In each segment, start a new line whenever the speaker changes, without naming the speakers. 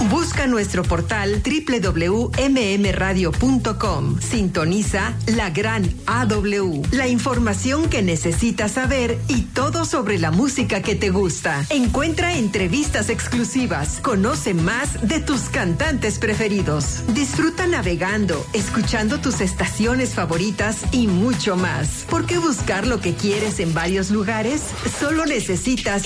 Busca nuestro portal www.mmradio.com. Sintoniza La Gran AW. La información que necesitas saber y todo sobre la música que te gusta. Encuentra entrevistas exclusivas. Conoce más de tus cantantes preferidos. Disfruta navegando, escuchando tus estaciones favoritas y mucho más. ¿Por qué buscar lo que quieres en varios lugares? Solo necesitas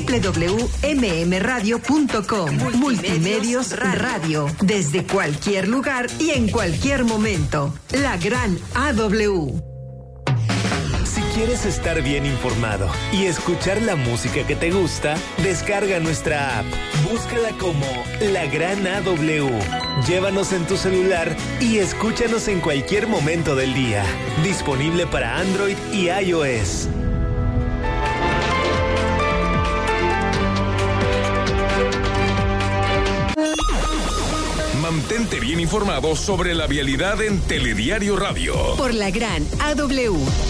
www.mmradio.com. Multimedios Radio. Desde cualquier lugar y en cualquier momento. La Gran AW.
Si quieres estar bien informado y escuchar la música que te gusta, descarga nuestra app. Búscala como La Gran AW. Llévanos en tu celular y escúchanos en cualquier momento del día. Disponible para Android y iOS.
Mantente bien informado sobre la vialidad en Telediario Radio.
Por La Gran AW.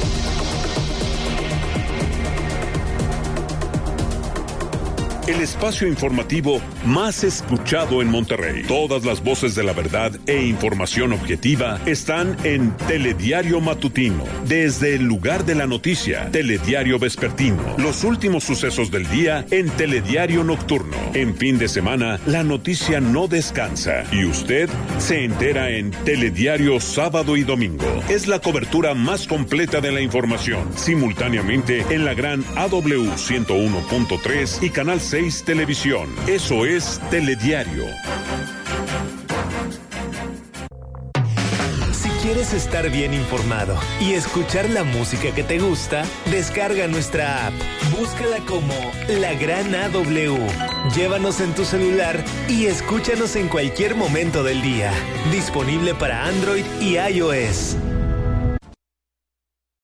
El espacio informativo más escuchado en Monterrey. Todas las voces de la verdad e información objetiva están en Telediario Matutino. Desde el lugar de la noticia, Telediario Vespertino. Los últimos sucesos del día en Telediario Nocturno. En fin de semana, la noticia no descansa. Y usted se entera en Telediario Sábado y Domingo. Es la cobertura más completa de la información. Simultáneamente en la Gran AW 101.3 y Canal 6 Televisión. Eso es Telediario.
Si quieres estar bien informado y escuchar la música que te gusta, descarga nuestra app. Búscala como La Gran AW. Llévanos en tu celular y escúchanos en cualquier momento del día. Disponible para Android y iOS.